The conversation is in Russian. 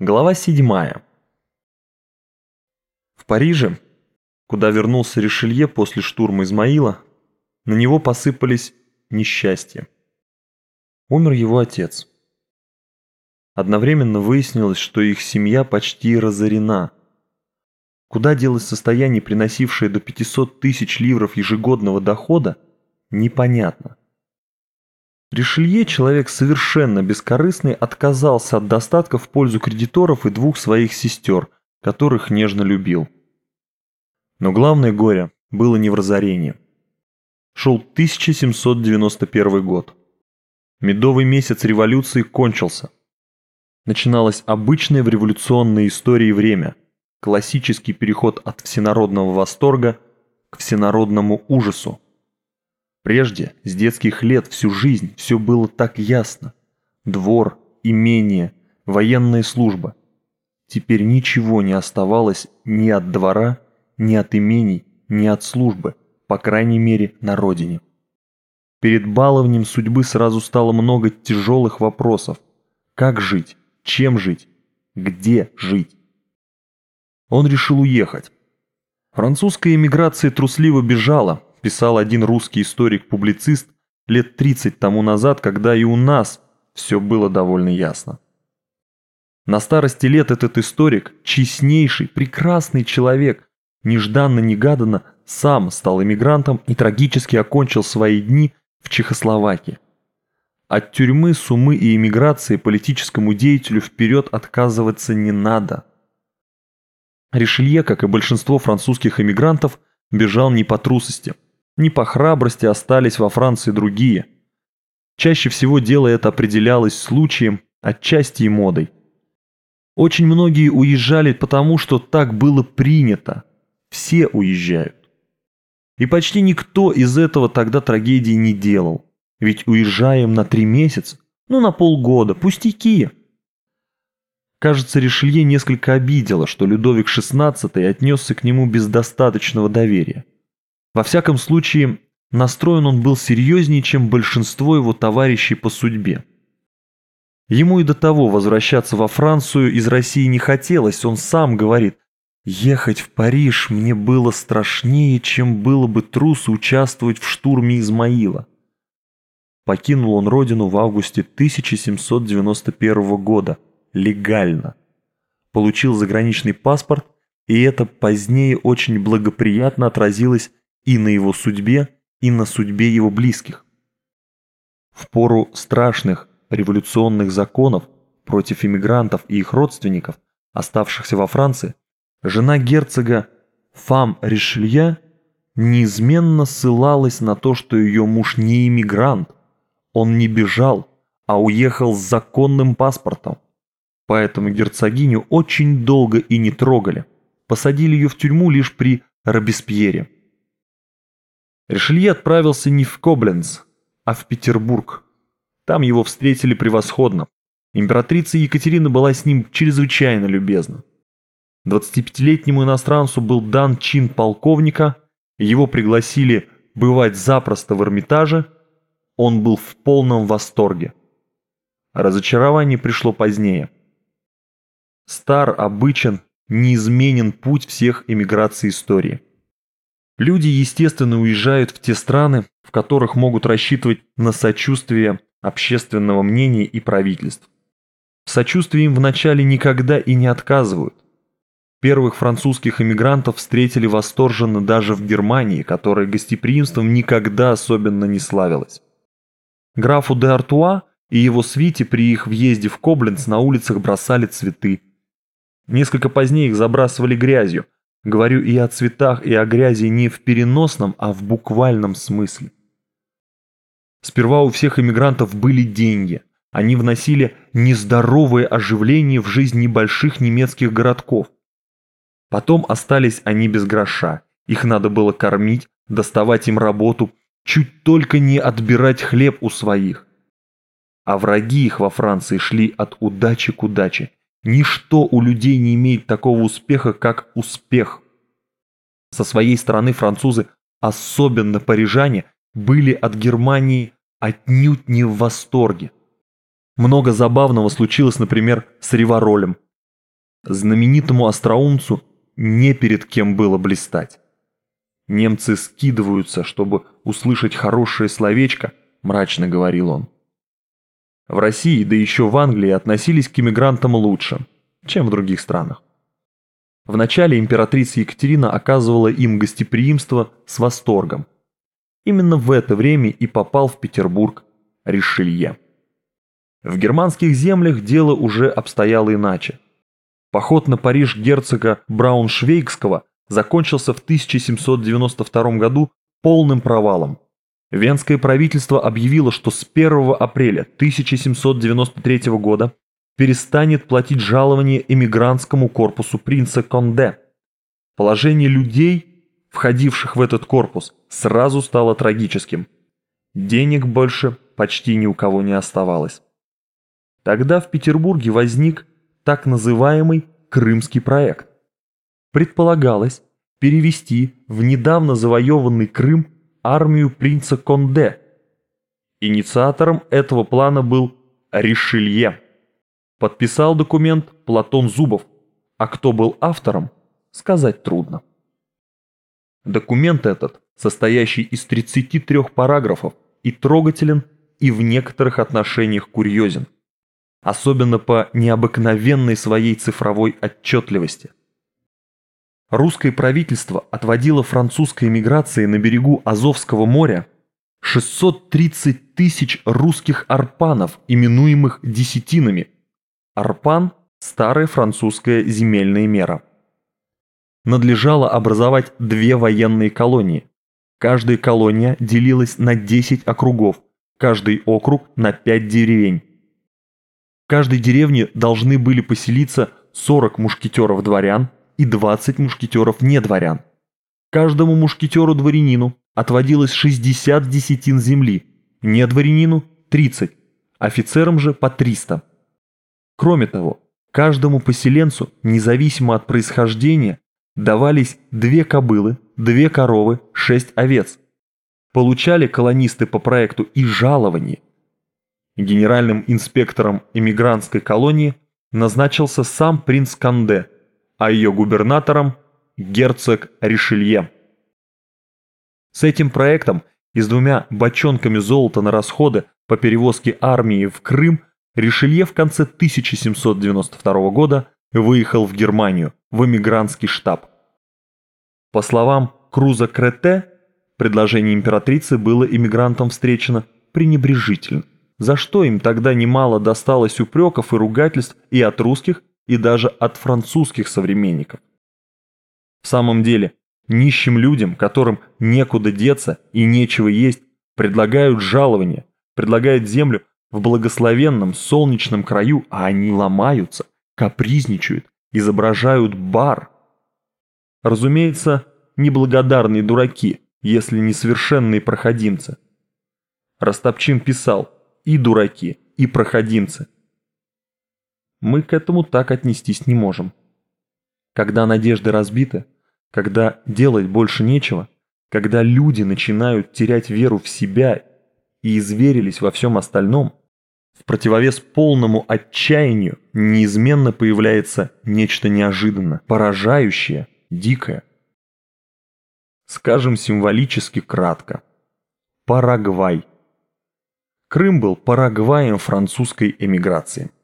Глава 7. В Париже, куда вернулся Ришелье после штурма Измаила, на него посыпались несчастья. Умер его отец. Одновременно выяснилось, что их семья почти разорена. Куда делось состояние, приносившее до 500 тысяч ливров ежегодного дохода, непонятно. Ришелье, человек совершенно бескорыстный, отказался от достатка в пользу кредиторов и двух своих сестер, которых нежно любил. Но главное горе было не в разорении. Шел 1791 год. Медовый месяц революции кончился. Начиналось обычное в революционной истории время, классический переход от всенародного восторга к всенародному ужасу. Прежде, с детских лет, всю жизнь, все было так ясно. Двор, имение, военная служба. Теперь ничего не оставалось ни от двора, ни от имений, ни от службы, по крайней мере, на родине. Перед баловнем судьбы сразу стало много тяжелых вопросов. Как жить? Чем жить? Где жить? Он решил уехать. Французская эмиграция трусливо бежала, писал один русский историк-публицист лет 30 тому назад, когда и у нас все было довольно ясно. На старости лет этот историк, честнейший, прекрасный человек, нежданно-негаданно сам стал эмигрантом и трагически окончил свои дни в Чехословакии. От тюрьмы, сумы и эмиграции политическому деятелю вперед отказываться не надо. Ришелье, как и большинство французских эмигрантов, бежал не по трусости. Не по храбрости остались во Франции другие. Чаще всего дело это определялось случаем, отчасти и модой. Очень многие уезжали потому, что так было принято. Все уезжают. И почти никто из этого тогда трагедии не делал. Ведь уезжаем на 3 месяца, на полгода, пустяки. Кажется, Ришелье несколько обидело, что Людовик XVI отнесся к нему без достаточного доверия. Во всяком случае, настроен он был серьезнее, чем большинство его товарищей по судьбе. Ему и до того возвращаться во Францию из России не хотелось, он сам говорит: «Ехать в Париж мне было страшнее, чем было бы трусу участвовать в штурме Измаила». Покинул он родину в августе 1791 года, легально. Получил заграничный паспорт, и это позднее очень благоприятно отразилось и на его судьбе, и на судьбе его близких. В пору страшных революционных законов против иммигрантов и их родственников, оставшихся во Франции, жена герцога Фам Ришелье неизменно ссылалась на то, что ее муж не иммигрант, он не бежал, а уехал с законным паспортом. Поэтому герцогиню очень долго и не трогали, посадили ее в тюрьму лишь при Робеспьере. Ришелье отправился не в Кобленц, а в Петербург. Там его встретили превосходно. Императрица Екатерина была с ним чрезвычайно любезна. 25-летнему иностранцу был дан чин полковника, его пригласили бывать запросто в Эрмитаже, он был в полном восторге. Разочарование пришло позднее. Стар, обычен, неизменен путь всех эмиграций истории. Люди, естественно, уезжают в те страны, в которых могут рассчитывать на сочувствие общественного мнения и правительств. В сочувствии им вначале никогда и не отказывают. Первых французских эмигрантов встретили восторженно даже в Германии, которая гостеприимством никогда особенно не славилась. Графу де Артуа и его свите при их въезде в Кобленц на улицах бросали цветы. Несколько позднее их забрасывали грязью. Говорю и о цветах, и о грязи не в переносном, а в буквальном смысле. Сперва у всех эмигрантов были деньги. Они вносили нездоровое оживление в жизнь небольших немецких городков. Потом остались они без гроша. Их надо было кормить, доставать им работу, чуть только не отбирать хлеб у своих. А враги их во Франции шли от удачи к удаче. Ничто у людей не имеет такого успеха, как успех. Со своей стороны французы, особенно парижане, были от Германии отнюдь не в восторге. Много забавного случилось, например, с Риваролем. Знаменитому остроумцу не перед кем было блистать. «Немцы скидываются, чтобы услышать хорошее словечко», – мрачно говорил он. В России, да еще в Англии, относились к эмигрантам лучше, чем в других странах. Вначале императрица Екатерина оказывала им гостеприимство с восторгом. Именно в это время и попал в Петербург Ришелье. В германских землях дело уже обстояло иначе. Поход на Париж герцога Брауншвейгского закончился в 1792 году полным провалом. Венское правительство объявило, что с 1 апреля 1793 года перестанет платить жалование эмигрантскому корпусу принца Конде. Положение людей, входивших в этот корпус, сразу стало трагическим. Денег больше почти ни у кого не оставалось. Тогда в Петербурге возник так называемый Крымский проект. Предполагалось перевести в недавно завоеванный Крым армию принца Конде. Инициатором этого плана был Ришелье. Подписал документ Платон Зубов, а кто был автором, сказать трудно. Документ этот, состоящий из 33 параграфов, и трогателен, и в некоторых отношениях курьезен, особенно по необыкновенной своей цифровой отчетливости. Русское правительство отводило французской эмиграции на берегу Азовского моря 630 тысяч русских арпанов, именуемых десятинами. Арпан – старая французская земельная мера. Надлежало образовать 2 военные колонии. Каждая колония делилась на 10 округов, каждый округ на 5 деревень. В каждой деревне должны были поселиться 40 мушкетеров-дворян и 20 мушкетеров-недворян. Каждому мушкетеру-дворянину отводилось 60 десятин земли, недворянину – 30, офицерам же по 300. Кроме того, каждому поселенцу, независимо от происхождения, давались 2 кобылы, 2 коровы, 6 овец. Получали колонисты по проекту и жалование. Генеральным инспектором эмигрантской колонии назначился сам принц Конде, а ее губернатором – герцог Ришелье. С этим проектом и с 2 бочонками золота на расходы по перевозке армии в Крым Ришелье в конце 1792 года выехал в Германию, в эмигрантский штаб. По словам Круза Крете, предложение императрицы было эмигрантам встречено пренебрежительно, за что им тогда немало досталось упреков и ругательств и от русских, и даже от французских современников. В самом деле, нищим людям, которым некуда деться и нечего есть, предлагают жалование, предлагают землю в благословенном солнечном краю, а они ломаются, капризничают, изображают бар. Разумеется, неблагодарные дураки, если не совершенные проходимцы. Растопчин писал: и дураки, и проходимцы. Мы к этому так отнестись не можем. Когда надежды разбиты, когда делать больше нечего, когда люди начинают терять веру в себя и изверились во всем остальном, в противовес полному отчаянию неизменно появляется нечто неожиданное, поражающее, дикое. Скажем символически кратко. Парагвай. Крым был Парагваем французской эмиграции.